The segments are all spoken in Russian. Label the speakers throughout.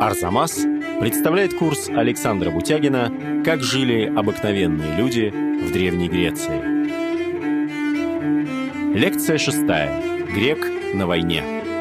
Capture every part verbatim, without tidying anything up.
Speaker 1: Арзамас представляет курс Александра Бутягина «Как жили обыкновенные люди в Древней Греции». Лекция шестая. Грек на войне.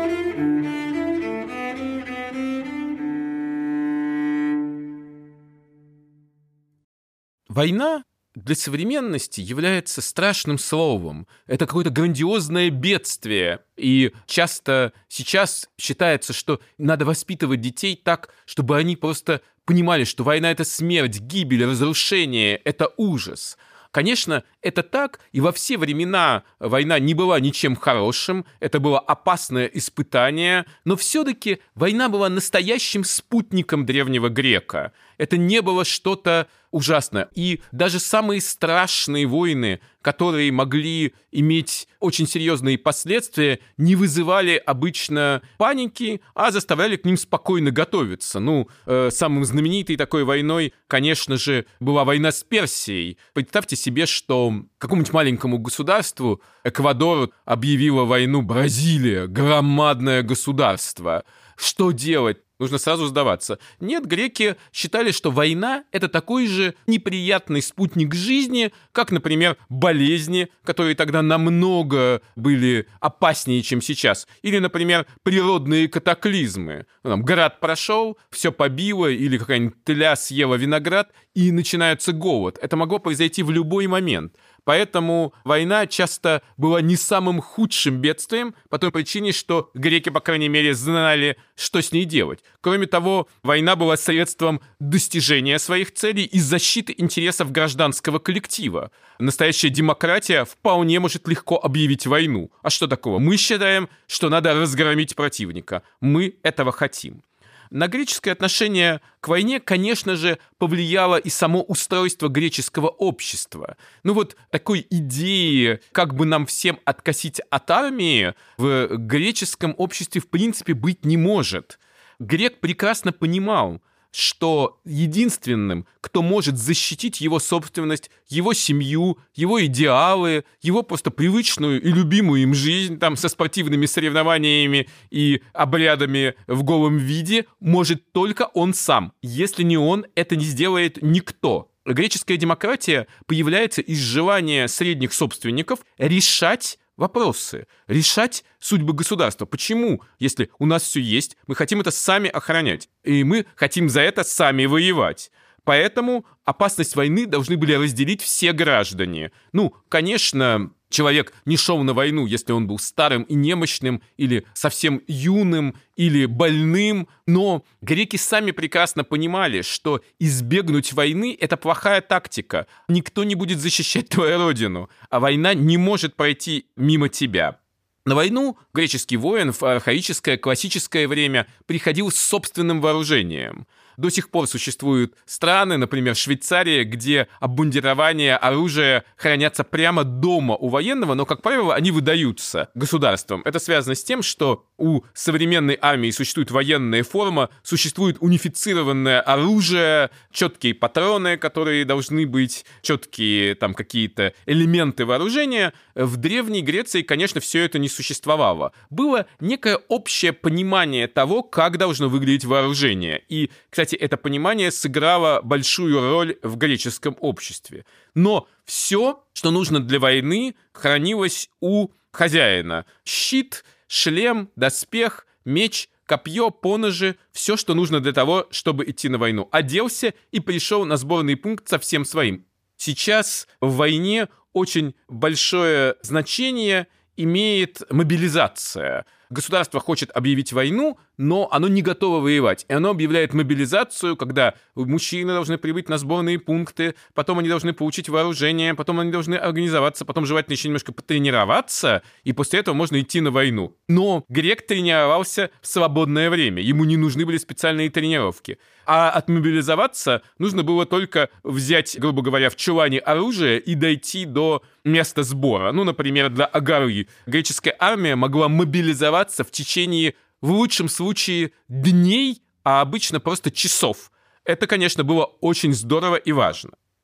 Speaker 2: Война для современности является страшным словом. Это какое-то грандиозное бедствие. И часто сейчас считается, что надо воспитывать детей так, чтобы они просто понимали, что война — это смерть, гибель, разрушение, это ужас. Конечно, это так, и во все времена война не была ничем хорошим, это было опасное испытание, но все-таки война была настоящим спутником древнего грека. Это не было что-то ужасное. И даже самые страшные войны, которые могли иметь очень серьезные последствия, не вызывали обычно паники, а заставляли к ним спокойно готовиться. Ну, э, самым знаменитой такой войной, конечно же, была война с Персией. Представьте себе, что какому-нибудь маленькому государству Эквадор объявила войну Бразилия, громадное государство. Что делать? Нужно сразу сдаваться. Нет, греки считали, что война — это такой же неприятный спутник жизни, как, например, болезни, которые тогда намного были опаснее, чем сейчас. Или, например, природные катаклизмы. Там, град прошел, все побило, или какая-нибудь тля съела виноград, и начинается голод. Это могло произойти в любой момент. Поэтому война часто была не самым худшим бедствием, по той причине, что греки, по крайней мере, знали, что с ней делать. Кроме того, война была средством достижения своих целей и защиты интересов гражданского коллектива. Настоящая демократия вполне может легко объявить войну. А что такого? Мы считаем, что надо разгромить противника. Мы этого хотим. На греческое отношение к войне, конечно же, повлияло и само устройство греческого общества. Ну вот такой идеи, как бы нам всем откосить от армии, в греческом обществе в принципе быть не может. Грек прекрасно понимал, что единственным, кто может защитить его собственность, его семью, его идеалы, его просто привычную и любимую им жизнь, там, со спортивными соревнованиями и обрядами в голом виде, может только он сам. Если не он, это не сделает никто. Греческая демократия появляется из желания средних собственников решать вопросы, решать судьбы государства. Почему, если у нас все есть, мы хотим это сами охранять, и мы хотим за это сами воевать? Поэтому опасность войны должны были разделить все граждане. Ну, конечно, человек не шел на войну, если он был старым и немощным, или совсем юным, или больным, но греки сами прекрасно понимали, что избегнуть войны — это плохая тактика. Никто не будет защищать твою родину, а война не может пройти мимо тебя. На войну греческий воин в архаическое классическое время приходил с собственным вооружением. До сих пор существуют страны, например, Швейцария, где обмундирование, оружие хранятся прямо дома у военного, но, как правило, они выдаются государством. Это связано с тем, что у современной армии существует военная форма, существует унифицированное оружие, четкие патроны, которые должны быть, четкие там какие-то элементы вооружения. В Древней Греции, конечно, все это не существовало. Было некое общее понимание того, как должно выглядеть вооружение. И, кстати, это понимание сыграло большую роль в греческом обществе. Но все, что нужно для войны, хранилось у хозяина. Щит, шлем, доспех, меч, копье, поножи — все, что нужно для того, чтобы идти на войну. Оделся и пришел на сборный пункт со всем своим. Сейчас в войне очень большое значение имеет мобилизация. Государство хочет объявить войну, но оно не готово воевать. И оно объявляет мобилизацию, когда мужчины должны прибыть на сборные пункты, потом они должны получить вооружение, потом они должны организоваться, потом желательно еще немножко потренироваться, и после этого можно идти на войну. Но грек тренировался в свободное время, ему не нужны были специальные тренировки. А отмобилизоваться нужно было только взять, грубо говоря, в чулане оружие и дойти до места сбора. Ну, например, для Агары греческая армия могла мобилизоваться в течение, в лучшем случае, дней, а обычно просто часов. Это, конечно, было очень здорово и важно.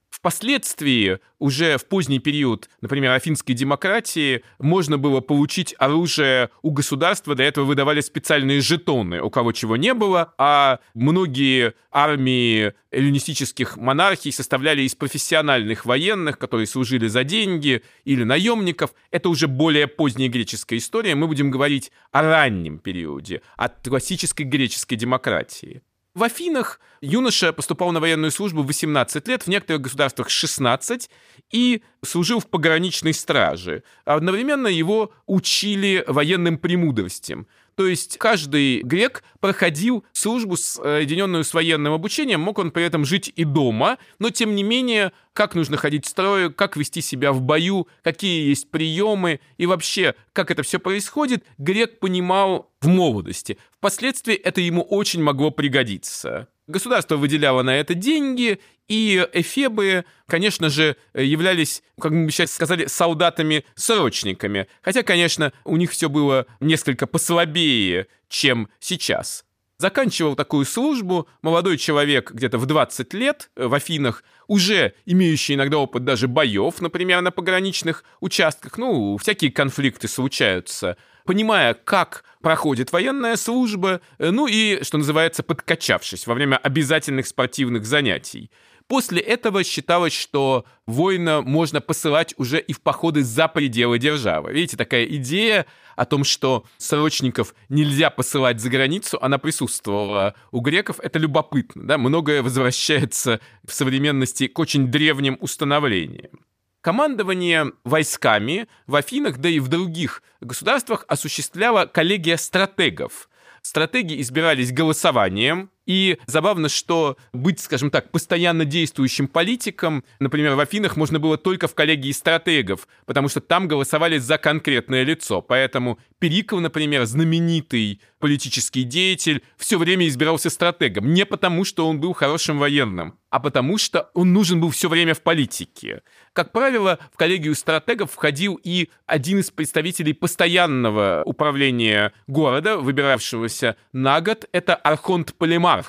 Speaker 2: Впоследствии, уже в поздний период, например, афинской демократии, можно было получить оружие у государства, для этого выдавали специальные жетоны, у кого чего не было, а многие армии эллинистических монархий составляли из профессиональных военных, которые служили за деньги, или наемников. Это уже более поздняя греческая история. Мы будем говорить о раннем периоде, о классической греческой демократии. В Афинах юноша поступал на военную службу в восемнадцать лет, в некоторых государствах шестнадцать, и служил в пограничной страже. Одновременно его учили военным премудростям. То есть каждый грек проходил службу, соединенную с военным обучением, мог он при этом жить и дома, но тем не менее, как нужно ходить в строю, как вести себя в бою, какие есть приемы и вообще, как это все происходит, грек понимал в молодости. Впоследствии это ему очень могло пригодиться. Государство выделяло на это деньги, и эфебы, конечно же, являлись, как мы сейчас сказали, солдатами-срочниками. Хотя, конечно, у них все было несколько послабее, чем сейчас. Заканчивал такую службу молодой человек где-то в двадцать лет в Афинах, уже имеющий иногда опыт даже боев, например, на пограничных участках. Ну, всякие конфликты случаются. Понимая, как проходит военная служба, ну и, что называется, подкачавшись во время обязательных спортивных занятий. После этого считалось, что воина можно посылать уже и в походы за пределы державы. Видите, такая идея о том, что срочников нельзя посылать за границу, она присутствовала у греков. Это любопытно, да? Многое возвращается в современности к очень древним установлениям. Командование войсками в Афинах, да и в других государствах осуществляла коллегия стратегов. Стратеги избирались голосованием, и забавно, что быть, скажем так, постоянно действующим политиком, например, в Афинах можно было только в коллегии стратегов, потому что там голосовали за конкретное лицо. Поэтому Перикл, например, знаменитый политический деятель, все время избирался стратегом. Не потому, что он был хорошим военным, а потому что он нужен был все время в политике. Как правило, в коллегию стратегов входил и один из представителей постоянного управления города, выбиравшегося на год, это архонт Полимарх.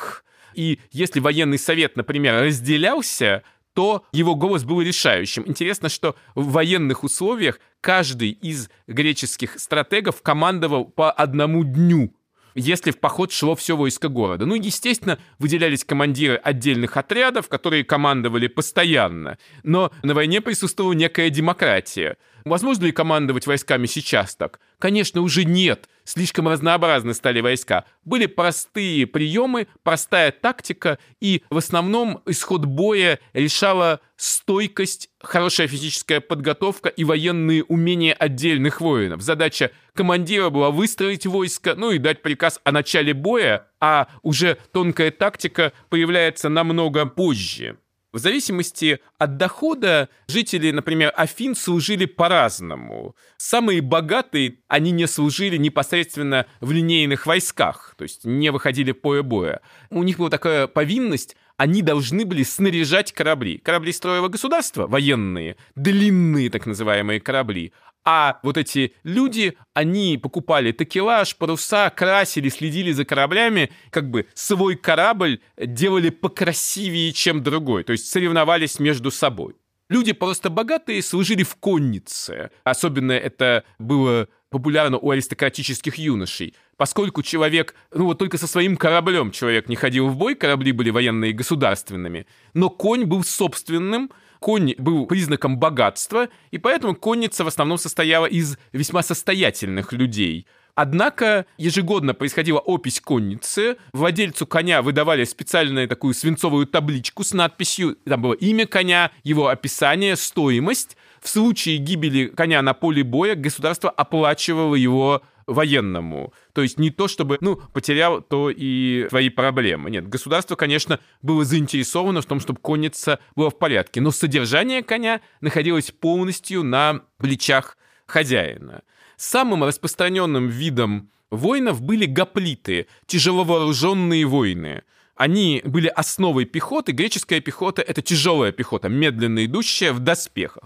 Speaker 2: И если военный совет, например, разделялся, то его голос был решающим. Интересно, что в военных условиях каждый из греческих стратегов командовал по одному дню, если в поход шло все войско города. Ну, естественно, выделялись командиры отдельных отрядов, которые командовали постоянно. Но на войне присутствовала некая демократия. Возможно ли командовать войсками сейчас так? Конечно, уже нет. Слишком разнообразны стали войска. Были простые приемы, простая тактика, и в основном исход боя решала стойкость, хорошая физическая подготовка и военные умения отдельных воинов. Задача командира была выстроить войско, ну и дать приказ о начале боя, а уже тонкая тактика появляется намного позже. В зависимости от дохода жители, например, Афин служили по-разному. Самые богатые, они не служили непосредственно в линейных войсках, то есть не выходили в поле боя. У них была такая повинность, они должны были снаряжать корабли. Корабли строило государство, военные, длинные так называемые корабли. А вот эти люди, они покупали такелаж, паруса, красили, следили за кораблями, как бы свой корабль делали покрасивее, чем другой, то есть соревновались между собой. Люди просто богатые служили в коннице. Особенно это было популярно у аристократических юношей. Поскольку человек, ну вот только со своим кораблем человек не ходил в бой, корабли были военные и государственными, но конь был собственным, конь был признаком богатства, и поэтому конница в основном состояла из весьма состоятельных людей. Однако ежегодно происходила опись конницы, владельцу коня выдавали специальную такую свинцовую табличку с надписью, там было имя коня, его описание, стоимость. В случае гибели коня на поле боя государство оплачивало его военному. То есть не то, чтобы, ну, потерял, то и твои проблемы. Нет, государство, конечно, было заинтересовано в том, чтобы конница была в порядке, но содержание коня находилось полностью на плечах хозяина. Самым распространенным видом воинов были гоплиты, тяжеловооруженные воины. Они были основой пехоты. Греческая пехота — это тяжелая пехота, медленно идущая в доспехах.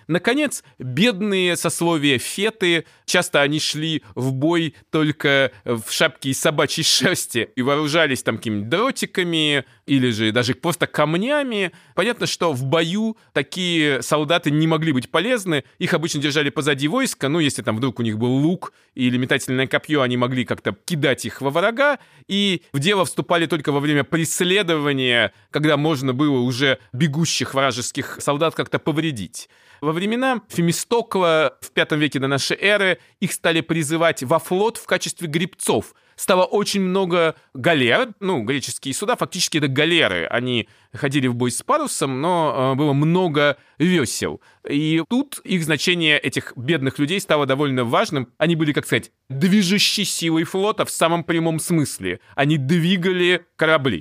Speaker 2: Наконец, бедные сословия феты, часто они шли в бой только в шапке из собачьей шерсти и вооружались там какими-нибудь дротиками или же даже просто камнями. Понятно, что в бою такие солдаты не могли быть полезны, их обычно держали позади войска, ну, если там вдруг у них был лук или метательное копье, они могли как-то кидать их во врага, и в дело вступали только во время преследования, когда можно было уже бегущих вражеских солдат как-то повредить. Во времена Фемистокла в пятом веке до нашей эры их стали призывать во флот в качестве гребцов. Стало очень много галер, ну, греческие суда, фактически это галеры. Они ходили в бой с парусом, но э, было много весел. И тут их значение, этих бедных людей, стало довольно важным. Они были, как сказать, движущей силой флота в самом прямом смысле. Они двигали корабли.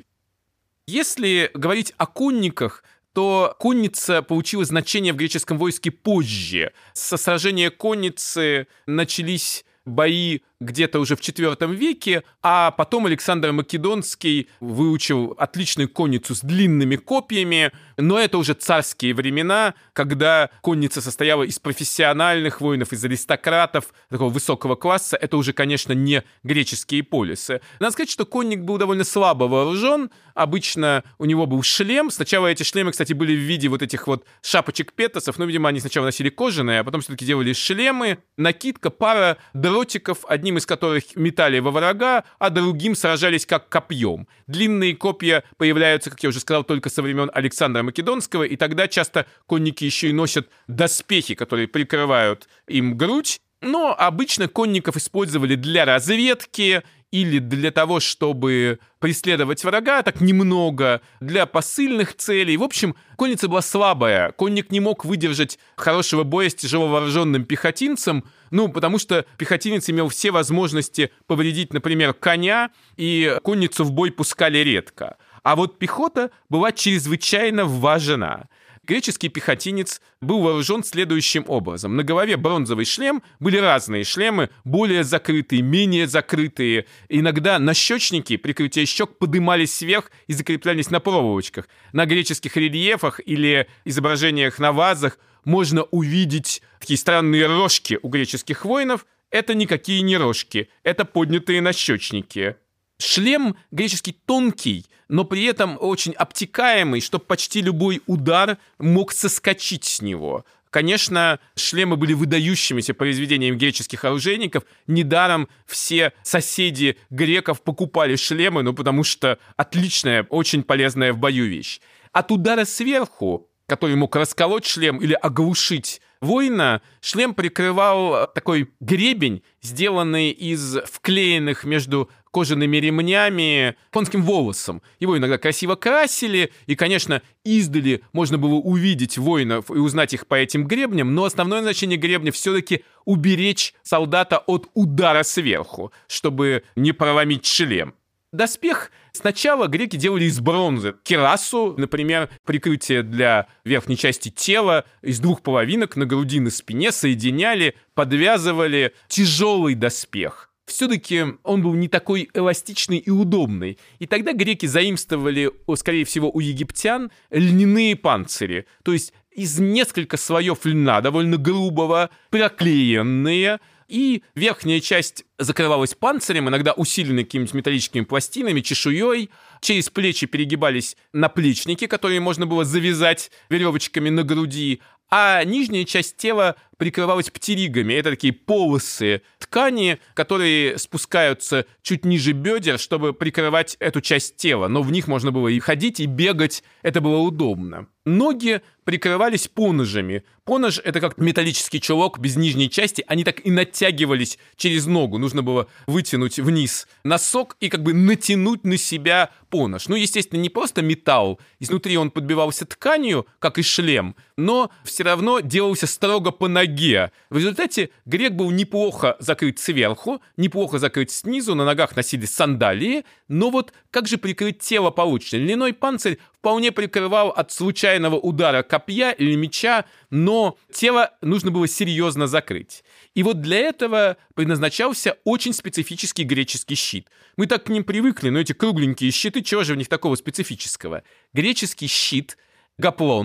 Speaker 2: Если говорить о конниках, то конница получила значение в греческом войске позже. Со сражения конницы начались бои где-то уже в четвёртом веке, а потом Александр Македонский выучил отличную конницу с длинными копьями, но это уже царские времена, когда конница состояла из профессиональных воинов, из аристократов такого высокого класса. Это уже, конечно, не греческие полисы. Надо сказать, что конник был довольно слабо вооружен. Обычно у него был шлем. Сначала эти шлемы, кстати, были в виде вот этих вот шапочек петосов, но, видимо, они сначала носили кожаные, а потом все-таки делали шлемы, накидка, пара дротиков, одним из которых метали во врага, а другим сражались как копьем. Длинные копья появляются, как я уже сказал, только со времен Александра Македонского, и тогда часто конники еще и носят доспехи, которые прикрывают им грудь. Но обычно конников использовали для разведки или для того, чтобы преследовать врага, так немного, для посыльных целей. В общем, конница была слабая. Конник не мог выдержать хорошего боя с тяжело вооруженным пехотинцем, ну, потому что пехотинец имел все возможности повредить, например, коня, и конницу в бой пускали редко. А вот пехота была чрезвычайно важна. Греческий пехотинец был вооружен следующим образом. На голове бронзовый шлем, были разные шлемы, более закрытые, менее закрытые. Иногда нащечники, прикрытие щек, подымались вверх и закреплялись на проволочках. На греческих рельефах или изображениях на вазах можно увидеть такие странные рожки у греческих воинов. Это никакие не рожки, это поднятые нащечники. Шлем греческий тонкий, но при этом очень обтекаемый, чтобы почти любой удар мог соскочить с него. Конечно, шлемы были выдающимися произведениями греческих оружейников. Недаром все соседи греков покупали шлемы, ну потому что отличная, очень полезная в бою вещь. От удара сверху, который мог расколоть шлем или оглушить воина, шлем прикрывал такой гребень, сделанный из вклеенных между кожаными ремнями конским волосом. Его иногда красиво красили, и, конечно, издали можно было увидеть воинов и узнать их по этим гребням, но основное значение гребня все-таки уберечь солдата от удара сверху, чтобы не проломить шлем. Доспех сначала греки делали из бронзы. Кирасу, например, прикрытие для верхней части тела из двух половинок на груди, на спине соединяли, подвязывали тяжелый доспех. Все-таки он был не такой эластичный и удобный. И тогда греки заимствовали, скорее всего, у египтян льняные панцири. То есть из нескольких слоев льна, довольно грубого, проклеенные, и верхняя часть закрывалась панцирем, иногда усиленной какими-нибудь металлическими пластинами, чешуей. Через плечи перегибались наплечники, которые можно было завязать веревочками на груди, а нижняя часть тела прикрывалась птеригами. Это такие полосы ткани, которые спускаются чуть ниже бедер, чтобы прикрывать эту часть тела. Но в них можно было и ходить, и бегать. Это было удобно. Ноги прикрывались поножами. Понож — это как металлический чулок без нижней части. Они так и натягивались через ногу. Нужно было вытянуть вниз носок и как бы натянуть на себя понож. Ну, естественно, не просто металл. Изнутри он подбивался тканью, как и шлем, но все равно делался строго по ноге. В результате грек был неплохо закрыт сверху, неплохо закрыт снизу, на ногах носили сандалии, но вот как же прикрыть тело получше? Льняной панцирь вполне прикрывал от случайного удара копья или меча, но тело нужно было серьезно закрыть. И вот для этого предназначался очень специфический греческий щит. Мы так к ним привыкли, но эти кругленькие щиты, чего же в них такого специфического? Греческий щит, гаплон,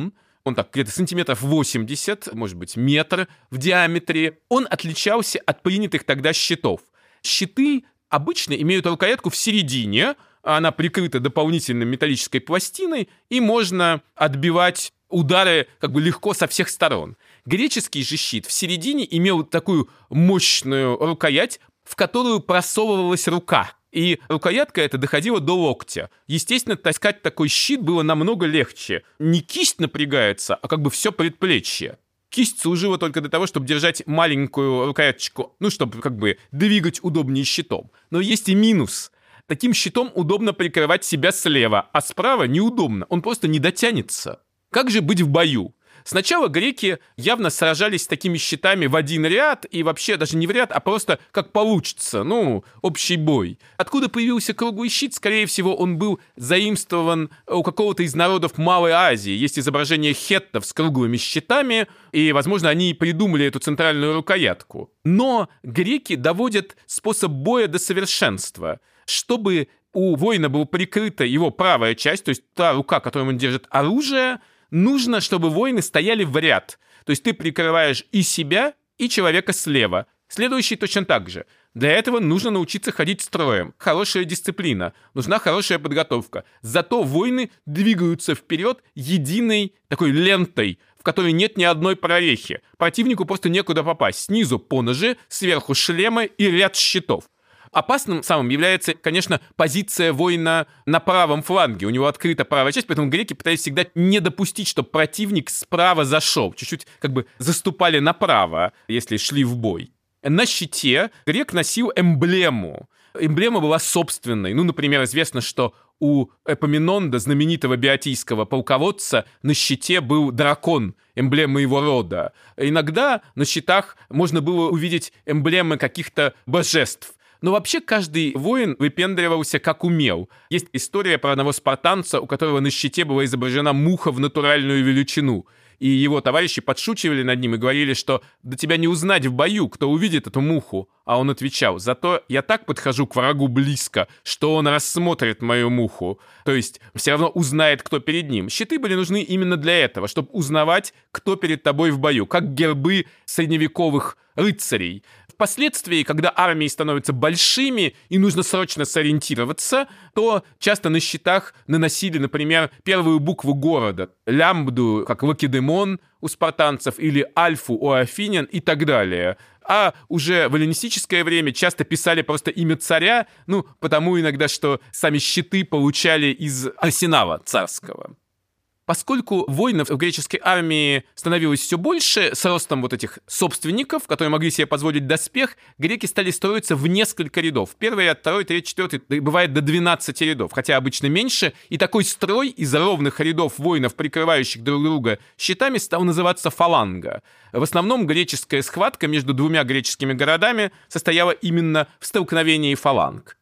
Speaker 2: он так где-то сантиметров восемьдесят, может быть, метр в диаметре, он отличался от принятых тогда щитов. Щиты обычно имеют рукоятку в середине, она прикрыта дополнительной металлической пластиной, и можно отбивать удары как бы легко со всех сторон. Греческий же щит в середине имел такую мощную рукоять, в которую просовывалась рука. И рукоятка эта доходила до локтя. Естественно, таскать такой щит было намного легче. Не кисть напрягается, а как бы все предплечье. Кисть служила только для того, чтобы держать маленькую рукояточку, ну, чтобы как бы двигать удобнее щитом. Но есть и минус. Таким щитом удобно прикрывать себя слева, а справа неудобно, он просто не дотянется. Как же быть в бою? Сначала греки явно сражались с такими щитами в один ряд, и вообще даже не в ряд, а просто как получится, ну, общий бой. Откуда появился круглый щит? Скорее всего, он был заимствован у какого-то из народов Малой Азии. Есть изображение хеттов с круглыми щитами, и, возможно, они и придумали эту центральную рукоятку. Но греки доводят способ боя до совершенства. Чтобы у воина была прикрыта его правая часть, то есть та рука, которой он держит оружие, нужно, чтобы воины стояли в ряд. То есть ты прикрываешь и себя, и человека слева. Следующий точно так же. Для этого нужно научиться ходить строем. Хорошая дисциплина. Нужна хорошая подготовка. Зато воины двигаются вперед единой такой лентой, в которой нет ни одной прорехи. Противнику просто некуда попасть. Снизу поножи, сверху шлемы и ряд щитов. Опасным самым является, конечно, позиция воина на правом фланге. У него открыта правая часть, поэтому греки пытались всегда не допустить, чтобы противник справа зашел. Чуть-чуть как бы заступали направо, если шли в бой. На щите грек носил эмблему. Эмблема была собственной. Ну, например, известно, что у Эпоминонда, знаменитого биотийского полководца, на щите был дракон, эмблема его рода. Иногда на щитах можно было увидеть эмблемы каких-то божеств. Но вообще каждый воин выпендривался как умел. Есть история про одного спартанца, у которого на щите была изображена муха в натуральную величину. И его товарищи подшучивали над ним и говорили, что «да тебя не узнать в бою, кто увидит эту муху». А он отвечал: «Зато я так подхожу к врагу близко, что он рассмотрит мою муху». То есть все равно узнает, кто перед ним. Щиты были нужны именно для этого, чтобы узнавать, кто перед тобой в бою, как гербы средневековых рыцарей. Впоследствии, когда армии становятся большими и нужно срочно сориентироваться, то часто на щитах наносили, например, первую букву города. Лямбду, как Лакедемон у спартанцев, или Альфу у афинян и так далее. А уже в эллинистическое время часто писали просто имя царя, ну, потому иногда, что сами щиты получали из арсенала царского. Поскольку воинов в греческой армии становилось все больше, с ростом вот этих собственников, которые могли себе позволить доспех, греки стали строиться в несколько рядов. Первый ряд, второй, третий, четвертый, бывает до двенадцати рядов, хотя обычно меньше. И такой строй из ровных рядов воинов, прикрывающих друг друга щитами, стал называться фаланга. В основном греческая схватка между двумя греческими городами состояла именно в столкновении фаланг.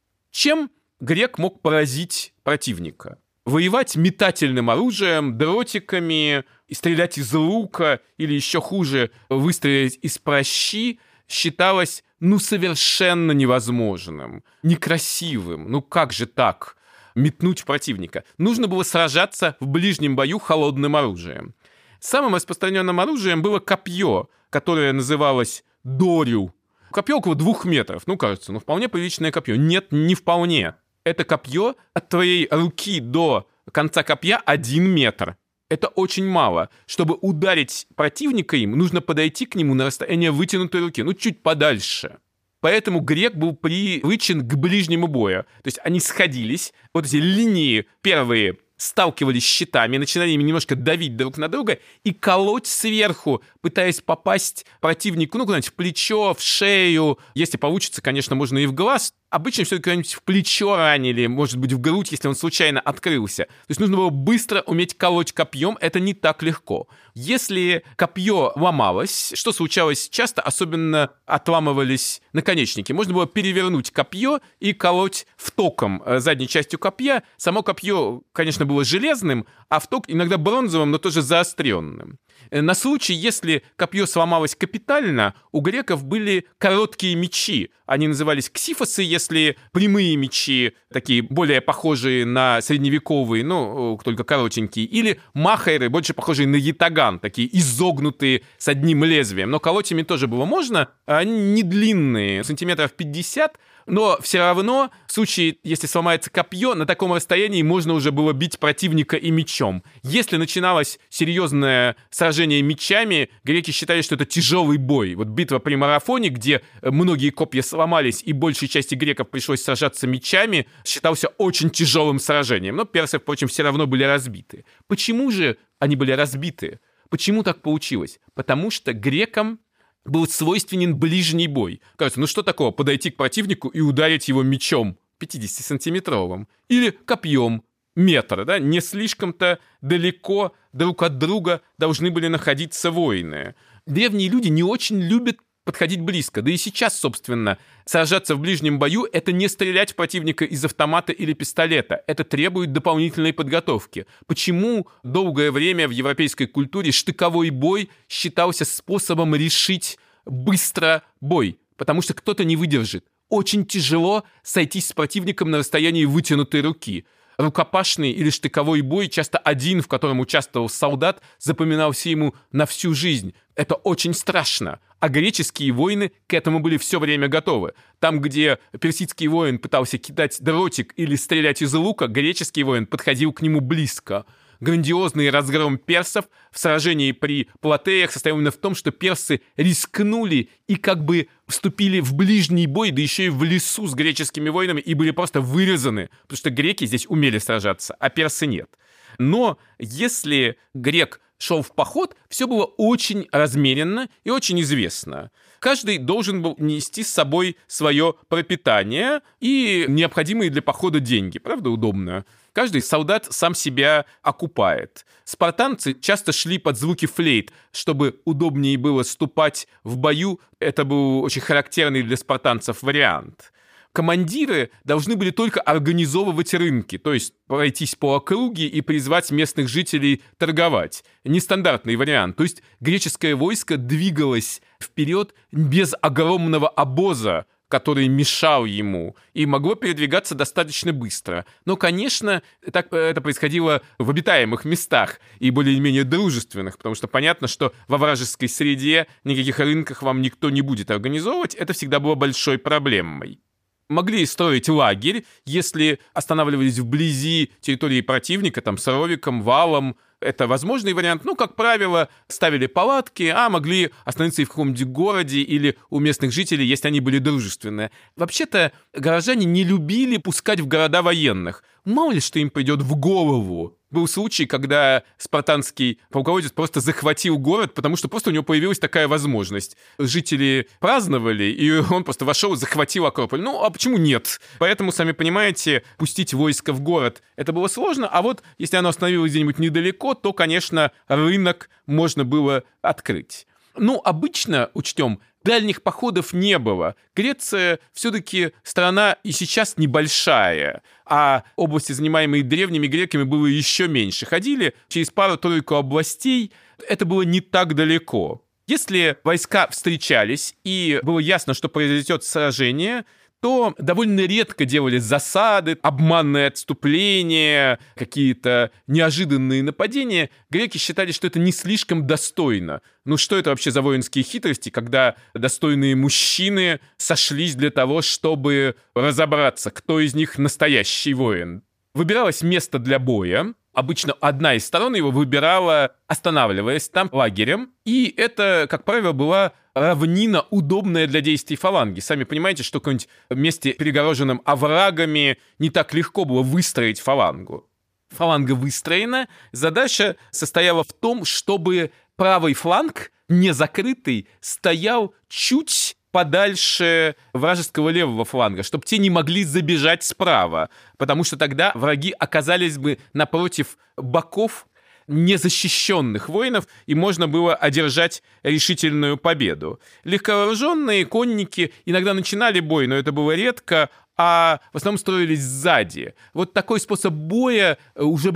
Speaker 2: Чем грек мог поразить противника? Воевать метательным оружием, дротиками, и стрелять из лука, или еще хуже, выстрелить из пращи, считалось, ну, совершенно невозможным, некрасивым. Ну, как же так? Метнуть противника. Нужно было сражаться в ближнем бою холодным оружием. Самым распространенным оружием было копье, которое называлось дорю. Копье около двух метров. Ну, кажется, ну, вполне приличное копье. Нет, не вполне. Это копье от твоей руки до конца копья один метр. Это очень мало. Чтобы ударить противника им, нужно подойти к нему на расстояние вытянутой руки, ну, чуть подальше. Поэтому грек был привычен к ближнему бою. То есть они сходились, вот эти линии первые сталкивались щитами, начинали ими немножко давить друг на друга и колоть сверху, пытаясь попасть противнику, ну, куда-нибудь в плечо, в шею. Если получится, конечно, можно и в глаз. Обычно все-таки куда-нибудь в плечо ранили, может быть, в грудь, если он случайно открылся. То есть нужно было быстро уметь колоть копьем, это не так легко. Если копье ломалось, что случалось часто, особенно отламывались наконечники, можно было перевернуть копье и колоть втоком задней частью копья. Само копье, конечно, было железным, а вток иногда бронзовым, но тоже заостренным. На случай, если копье сломалось капитально, у греков были короткие мечи. Они назывались ксифосы, если если прямые мечи, такие более похожие на средневековые, ну, только коротенькие, или махайры, больше похожие на ятаган, такие изогнутые с одним лезвием. Но колоть ими тоже было можно, они не длинные, сантиметров пятьдесят, но все равно, в случае, если сломается копье, на таком расстоянии можно уже было бить противника и мечом. Если начиналось серьезное сражение мечами, греки считали, что это тяжелый бой. Вот битва при марафоне, где многие копья сломались, и большей части греков пришлось сражаться мечами, считался очень тяжелым сражением. Но персы, впрочем, все равно были разбиты. Почему же они были разбиты? Почему так получилось? Потому что грекам был свойственен ближний бой. Кажется, ну что такого, подойти к противнику и ударить его мечом пятидесятисантиметровым или копьем метра, да? Не слишком-то далеко друг от друга должны были находиться воины. Древние люди не очень любят подходить близко. Да и сейчас, собственно, сражаться в ближнем бою — это не стрелять в противника из автомата или пистолета. Это требует дополнительной подготовки. Почему долгое время в европейской культуре штыковой бой считался способом решить быстро бой? Потому что кто-то не выдержит. Очень тяжело сойтись с противником на расстоянии вытянутой руки. Рукопашный или штыковой бой, часто один, в котором участвовал солдат, запоминался ему на всю жизнь. Это очень страшно. А греческие воины к этому были все время готовы. Там, где персидский воин пытался кидать дротик или стрелять из лука, греческий воин подходил к нему близко. Грандиозный разгром персов в сражении при Платеях состоял именно в том, что персы рискнули и как бы вступили в ближний бой, да еще и в лесу с греческими воинами, и были просто вырезаны, потому что греки здесь умели сражаться, а персы нет. Но если грек шел в поход, все было очень размеренно и очень известно. Каждый должен был нести с собой свое пропитание и необходимые для похода деньги. Правда, удобно? Каждый солдат сам себя окупает. Спартанцы часто шли под звуки флейт, чтобы удобнее было ступать в бою. Это был очень характерный для спартанцев вариант. Командиры должны были только организовывать рынки, то есть пройтись по округе и призвать местных жителей торговать. Нестандартный вариант. То есть греческое войско двигалось вперед без огромного обоза, который мешал ему, и могло передвигаться достаточно быстро. Но, конечно, так это происходило в обитаемых местах и более-менее дружественных, потому что понятно, что во вражеской среде никаких рынках вам никто не будет организовывать. Это всегда было большой проблемой. Могли строить лагерь, если останавливались вблизи территории противника, там, с ровиком, валом. Это возможный вариант. Ну, как правило, ставили палатки, а могли остановиться и в каком-нибудь городе или у местных жителей, если они были дружественные. Вообще-то, горожане не любили пускать в города военных. Мало ли что им придет в голову. Был случай, когда спартанский полководец просто захватил город, потому что просто у него появилась такая возможность. Жители праздновали, и он просто вошел и захватил Акрополь. Ну, а почему нет? Поэтому, сами понимаете, пустить войско в город — это было сложно, а вот если оно остановилось где-нибудь недалеко, то, конечно, рынок можно было открыть. Ну, обычно, учтем, дальних походов не было. Греция все-таки страна и сейчас небольшая, а области, занимаемые древними греками, было еще меньше. Ходили через пару-тройку областей, это было не так далеко. Если войска встречались и было ясно, что произойдет сражение, то довольно редко делали засады, обманные отступления, какие-то неожиданные нападения. Греки считали, что это не слишком достойно. Ну что это вообще за воинские хитрости, когда достойные мужчины сошлись для того, чтобы разобраться, кто из них настоящий воин? Выбиралось место для боя. Обычно одна из сторон его выбирала, останавливаясь там лагерем. И это, как правило, была равнина, удобная для действий фаланги. Сами понимаете, что в каком-нибудь месте, перегороженном оврагами, не так легко было выстроить фалангу. Фаланга выстроена. Задача состояла в том, чтобы правый фланг, не закрытый, стоял чуть подальше вражеского левого фланга, чтобы те не могли забежать справа, потому что тогда враги оказались бы напротив боков незащищенных воинов, и можно было одержать решительную победу. Легковооруженные конники иногда начинали бой, но это было редко, а в основном строились сзади. Вот такой способ боя уже был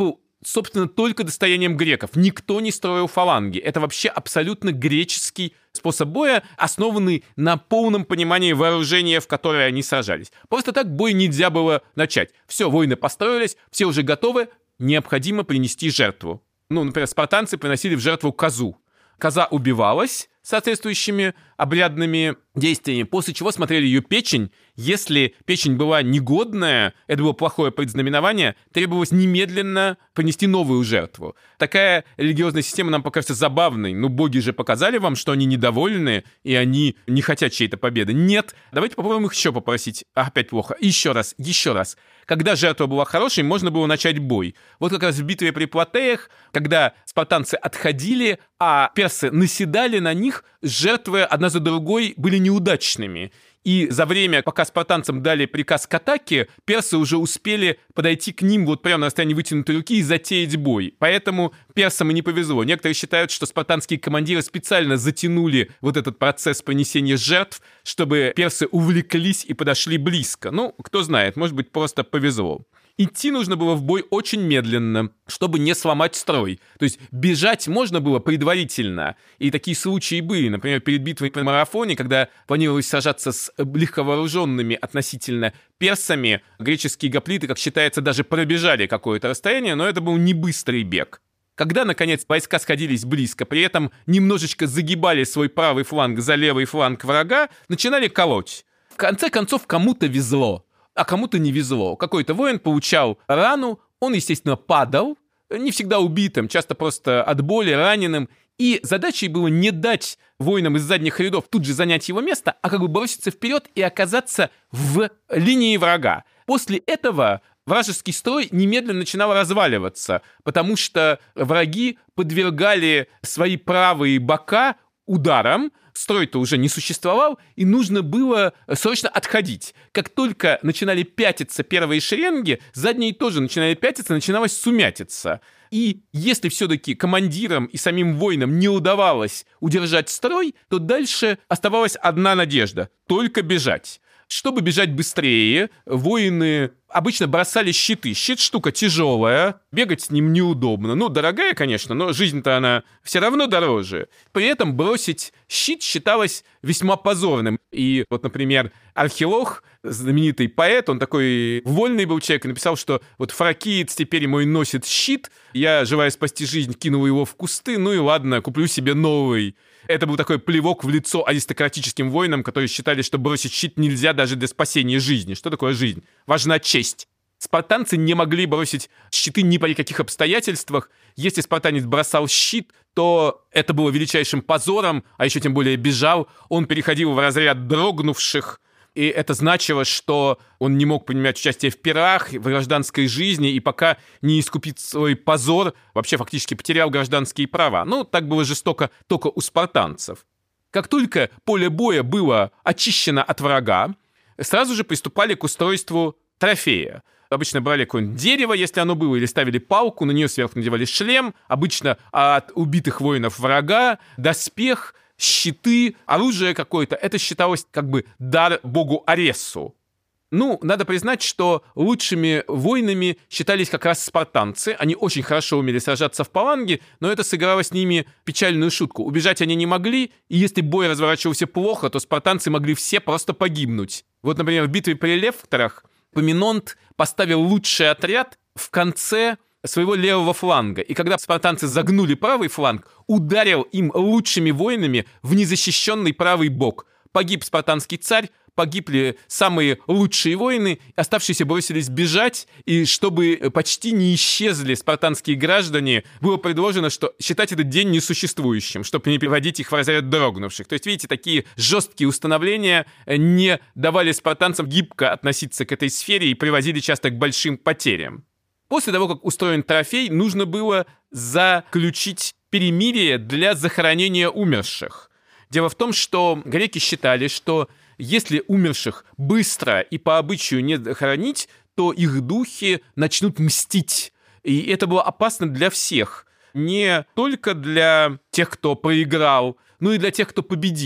Speaker 2: собственно, только достоянием греков. Никто не строил фаланги. Это вообще абсолютно греческий способ боя, основанный на полном понимании вооружения, в которое они сражались. Просто так бой нельзя было начать. Все, воины построились, все уже готовы, необходимо принести жертву. Ну, например, спартанцы приносили в жертву козу. Коза убивалась соответствующими обрядными действиями, после чего смотрели ее печень. Если печень была негодная, это было плохое предзнаменование, требовалось немедленно принести новую жертву. Такая религиозная система нам покажется забавной, но боги же показали вам, что они недовольны, и они не хотят чьей-то победы. Нет, давайте попробуем их еще попросить. А, опять плохо. Еще раз, еще раз. Когда жертва была хорошей, можно было начать бой. Вот как раз в битве при Платеях, когда спартанцы отходили, а персы наседали на них, жертвы одна за другой были неудачными. И за время, пока спартанцам дали приказ к атаке, персы уже успели подойти к ним вот прямо на расстоянии вытянутой руки и затеять бой. Поэтому персам и не повезло. Некоторые считают, что спартанские командиры специально затянули вот этот процесс понесения жертв, чтобы персы увлеклись и подошли близко. Ну, кто знает, может быть, просто повезло. Идти нужно было в бой очень медленно, чтобы не сломать строй. То есть бежать можно было предварительно. И такие случаи были. Например, перед битвой при Марафоне, когда планировалось сражаться с легковооруженными относительно персами, греческие гоплиты, как считается, даже пробежали какое-то расстояние, но это был не быстрый бег. Когда, наконец, войска сходились близко, при этом немножечко загибали свой правый фланг за левый фланг врага, начинали колоть. В конце концов, кому-то везло. А кому-то не везло. Какой-то воин получал рану, он, естественно, падал, не всегда убитым, часто просто от боли, раненым. И задачей было не дать воинам из задних рядов тут же занять его место, а как бы броситься вперед и оказаться в линии врага. После этого вражеский строй немедленно начинал разваливаться, потому что враги подвергали свои правые бока ударам, строй-то уже не существовал, и нужно было срочно отходить. Как только начинали пятиться первые шеренги, задние тоже начинали пятиться, начиналась сумятица. И если все-таки командирам и самим воинам не удавалось удержать строй, то дальше оставалась одна надежда — только бежать. Чтобы бежать быстрее, воины обычно бросали щиты. Щит штука тяжелая, бегать с ним неудобно. Ну, дорогая, конечно, но жизнь-то она все равно дороже. При этом бросить щит считалось весьма позорным. И вот, например, Архилох, знаменитый поэт, он такой вольный был человек, и написал, что вот фракиец теперь мой носит щит, я, желая спасти жизнь, кинул его в кусты, ну и ладно, куплю себе новый. Это был такой плевок в лицо аристократическим воинам, которые считали, что бросить щит нельзя даже для спасения жизни. Что такое жизнь? Важна честь. Спартанцы не могли бросить щиты ни при каких обстоятельствах. Если спартанец бросал щит, то это было величайшим позором, а еще тем более бежал. Он переходил в разряд дрогнувших, и это значило, что он не мог принимать участие в пирах, в гражданской жизни, и пока не искупит свой позор, вообще фактически потерял гражданские права. Ну, так было жестоко только у спартанцев. Как только поле боя было очищено от врага, сразу же приступали к устройству трофея. Обычно брали какое-нибудь дерево, если оно было, или ставили палку, на нее сверху надевали шлем, обычно от убитых воинов врага, доспех, щиты, оружие какое-то. Это считалось как бы дар богу Аресу. Ну, надо признать, что лучшими воинами считались как раз спартанцы. Они очень хорошо умели сражаться в фаланге, но это сыграло с ними печальную шутку. Убежать они не могли, и если бой разворачивался плохо, то спартанцы могли все просто погибнуть. Вот, например, в битве при Левкторах Поминонт поставил лучший отряд в конце своего левого фланга. И когда спартанцы загнули правый фланг, ударил им лучшими воинами в незащищенный правый бок. Погиб спартанский царь, погибли самые лучшие воины, оставшиеся бросились бежать, и чтобы почти не исчезли спартанские граждане, было предложено, что считать этот день несуществующим, чтобы не переводить их в разряд дрогнувших. То есть, видите, такие жесткие установления не давали спартанцам гибко относиться к этой сфере и приводили часто к большим потерям. После того, как устроен трофей, нужно было заключить перемирие для захоронения умерших. Дело в том, что греки считали, что если умерших быстро и по обычаю не хоронить, то их духи начнут мстить. И это было опасно для всех. Не только для тех, кто проиграл, но и для тех, кто победил.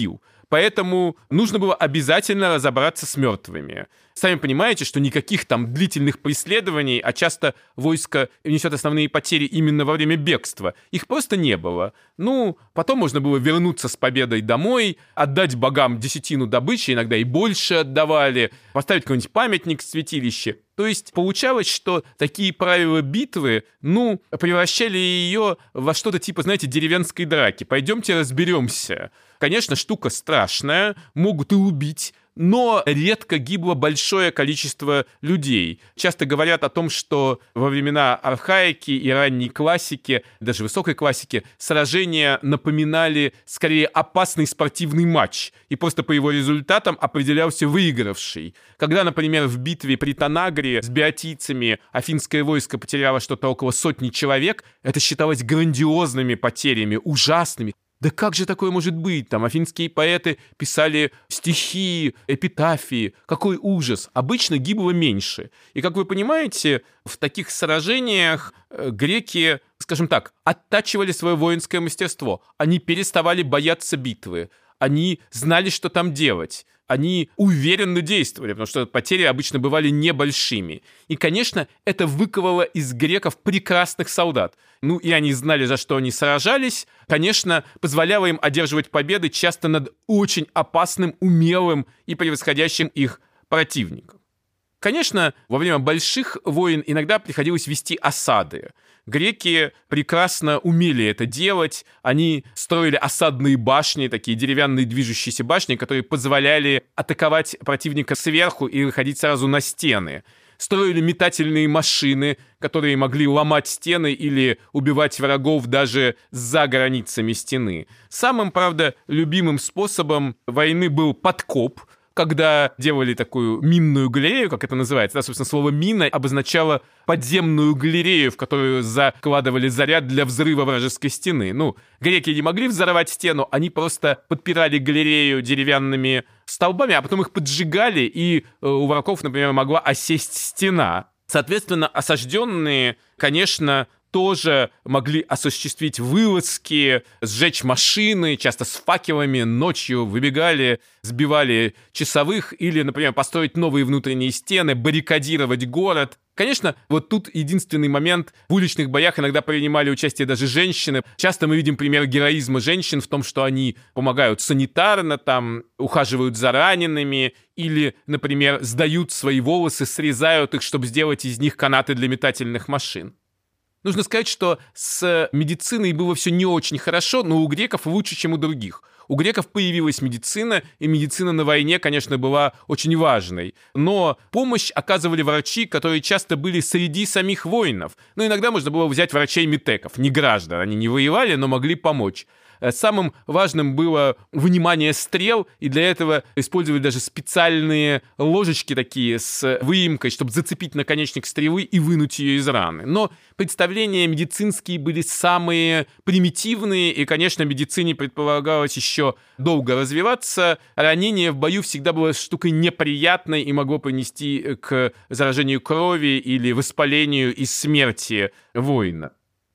Speaker 2: поэтому нужно было обязательно разобраться с мертвыми. Сами понимаете, что никаких там длительных преследований, а часто войско несет основные потери именно во время бегства, их просто не было. Ну, потом можно было вернуться с победой домой, отдать богам десятину добычи, иногда и больше отдавали, поставить какой-нибудь памятник в святилище. То есть получалось, что такие правила битвы, ну, превращали ее во что-то типа, знаете, деревенской драки. Пойдемте разберемся. Конечно, штука страшная, могут и убить, но редко гибло большое количество людей. Часто говорят о том, что во времена архаики и ранней классики, даже высокой классики, сражения напоминали скорее опасный спортивный матч, и просто по его результатам определялся выигравший. Когда, например, в битве при Танагре с беотийцами афинское войско потеряло что-то около сотни человек, это считалось грандиозными потерями, ужасными. Да как же такое может быть? Там афинские поэты писали стихи, эпитафии. Какой ужас! Обычно гибло меньше. И, как вы понимаете, в таких сражениях греки, скажем так, оттачивали свое воинское мастерство. Они переставали бояться битвы. Они знали, что там делать. Они уверенно действовали, потому что потери обычно бывали небольшими. И, конечно, это выковало из греков прекрасных солдат. Ну, и они знали, за что они сражались. Конечно, позволяло им одерживать победы часто над очень опасным, умелым и превосходящим их противником. Конечно, во время больших войн иногда приходилось вести осады. Греки прекрасно умели это делать. Они строили осадные башни, такие деревянные движущиеся башни, которые позволяли атаковать противника сверху и выходить сразу на стены. Строили метательные машины, которые могли ломать стены или убивать врагов даже за границами стены. Самым, правда, любимым способом войны был подкоп, когда делали такую минную галерею, как это называется. Да, собственно, слово «мина» обозначало подземную галерею, в которую закладывали заряд для взрыва вражеской стены. Ну, греки не могли взорвать стену, они просто подпирали галерею деревянными столбами, а потом их поджигали, и э, у врагов, например, могла осесть стена. Соответственно, осажденные, конечно, тоже могли осуществить вылазки, сжечь машины, часто с факелами, ночью выбегали, сбивали часовых или, например, построить новые внутренние стены, баррикадировать город. Конечно, вот тут единственный момент. В уличных боях иногда принимали участие даже женщины. Часто мы видим пример героизма женщин в том, что они помогают санитарно, там, ухаживают за ранеными или, например, сдают свои волосы, срезают их, чтобы сделать из них канаты для метательных машин. Нужно сказать, что с медициной было все не очень хорошо, но у греков лучше, чем у других. У греков появилась медицина, и медицина на войне, конечно, была очень важной. Но помощь оказывали врачи, которые часто были среди самих воинов. Но иногда можно было взять врачей-метеков, не граждан. Они не воевали, но могли помочь. Самым важным было вынимание стрел, и для этого использовали даже специальные ложечки такие с выемкой, чтобы зацепить наконечник стрелы и вынуть ее из раны. Но представления медицинские были самые примитивные, и, конечно, медицине предполагалось еще долго развиваться. Ранение в бою всегда было штукой неприятной и могло привести к заражению крови или воспалению и смерти воина.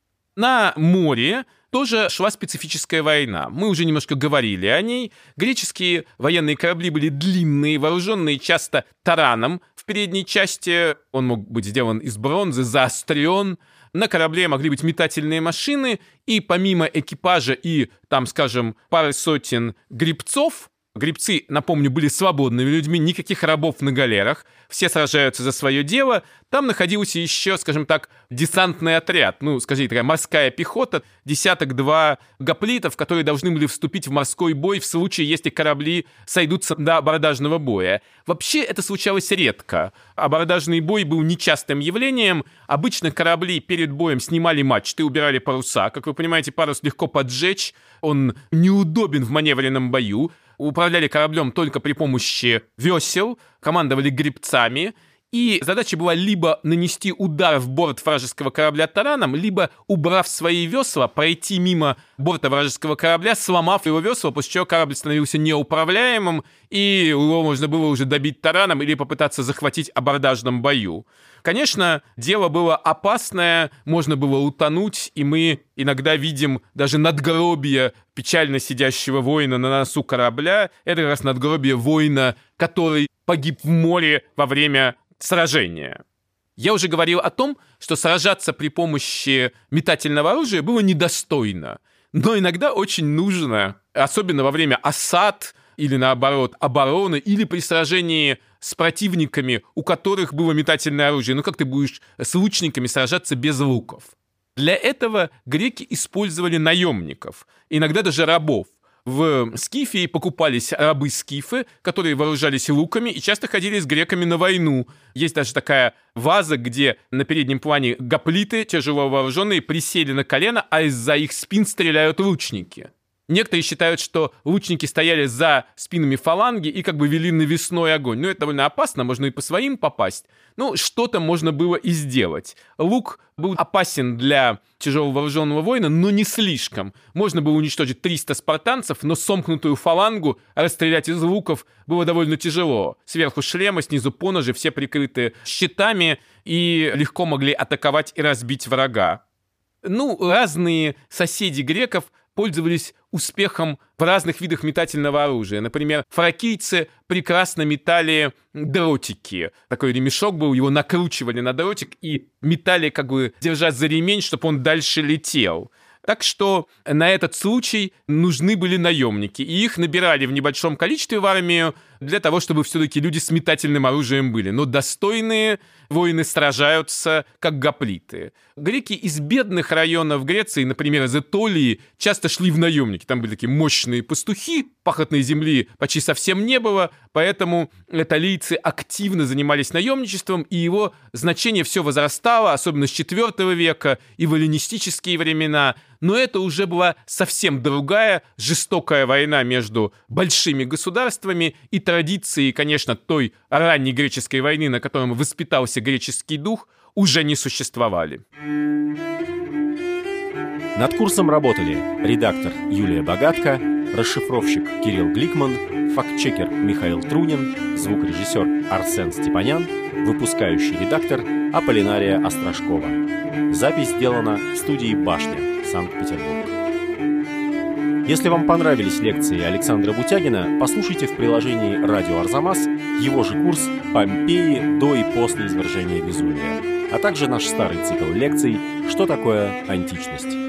Speaker 2: На море тоже шла специфическая война. Мы уже немножко говорили о ней. Греческие военные корабли были длинные, вооруженные часто тараном. В передней части он мог быть сделан из бронзы, заострен. На корабле могли быть метательные машины. И помимо экипажа и, там, скажем, пары сотен гребцов, гребцы, напомню, были свободными людьми, никаких рабов на галерах, все сражаются за свое дело. Там находился еще, скажем так, десантный отряд, ну, скажите, такая морская пехота, десяток-два гоплитов, которые должны были вступить в морской бой в случае, если корабли сойдутся до абордажного боя. Вообще это случалось редко. Абордажный бой был нечастым явлением. Обычно корабли перед боем снимали мачты, убирали паруса. Как вы понимаете, парус легко поджечь, он неудобен в маневренном бою. Управляли кораблем только при помощи весел, командовали гребцами, И задача была либо нанести удар в борт вражеского корабля тараном, либо, убрав свои весла, пройти мимо борта вражеского корабля, сломав его весла, после чего корабль становился неуправляемым, и его можно было уже добить тараном или попытаться захватить в абордажном бою. Конечно, дело было опасное, можно было утонуть, и мы иногда видим даже надгробие печально сидящего воина на носу корабля. Это как раз надгробие воина, который погиб в море во время сражения. Я уже говорил о том, что сражаться при помощи метательного оружия было недостойно, но иногда очень нужно, особенно во время осад или, наоборот, обороны, или при сражении с противниками, у которых было метательное оружие. Ну как ты будешь с лучниками сражаться без луков? Для этого греки использовали наемников, иногда даже рабов. В Скифии покупались рабы-скифы, которые вооружались луками и часто ходили с греками на войну. Есть даже такая ваза, где на переднем плане гоплиты, тяжело вооруженные, присели на колено, а из-за их спин стреляют лучники. Некоторые считают, что лучники стояли за спинами фаланги и как бы вели навесной огонь. Но это довольно опасно, можно и по своим попасть. Ну, что-то можно было и сделать. Лук был опасен для тяжело вооруженного воина, но не слишком. Можно было уничтожить триста спартанцев, но сомкнутую фалангу расстрелять из луков было довольно тяжело. Сверху шлема, снизу поножи, все прикрыты щитами и легко могли атаковать и разбить врага. Ну, разные соседи греков пользовались успехом в разных видах метательного оружия. Например, фракийцы прекрасно метали дротики. Такой ремешок был, его накручивали на дротик и метали, как бы держать за ремень, чтобы он дальше летел. Так что на этот случай нужны были наемники, и их набирали в небольшом количестве в армию для того, чтобы все-таки люди с метательным оружием были. Но достойные воины сражаются, как гоплиты. Греки из бедных районов Греции, например, из Этолии, часто шли в наемники. Там были такие мощные пастухи, пахотной земли почти совсем не было, поэтому этолийцы активно занимались наемничеством, и его значение все возрастало, особенно с четвёртого века и в эллинистические времена. Но это уже была совсем другая жестокая война между большими государствами, и традиции, конечно, той ранней греческой войны, на котором воспитался греческий дух, уже не существовали.
Speaker 1: Над курсом работали редактор Юлия Богатко, расшифровщик Кирилл Гликман, фактчекер Михаил Трунин, звукорежиссер Арсен Степанян, выпускающий редактор Аполлинария Острожкова. Запись сделана в студии «Башня», Санкт-Петербург. Если вам понравились лекции Александра Бутягина, послушайте в приложении «Радио Арзамас» его же курс «Помпеи до и после извержения Везувия», а также наш старый цикл лекций «Что такое античность?».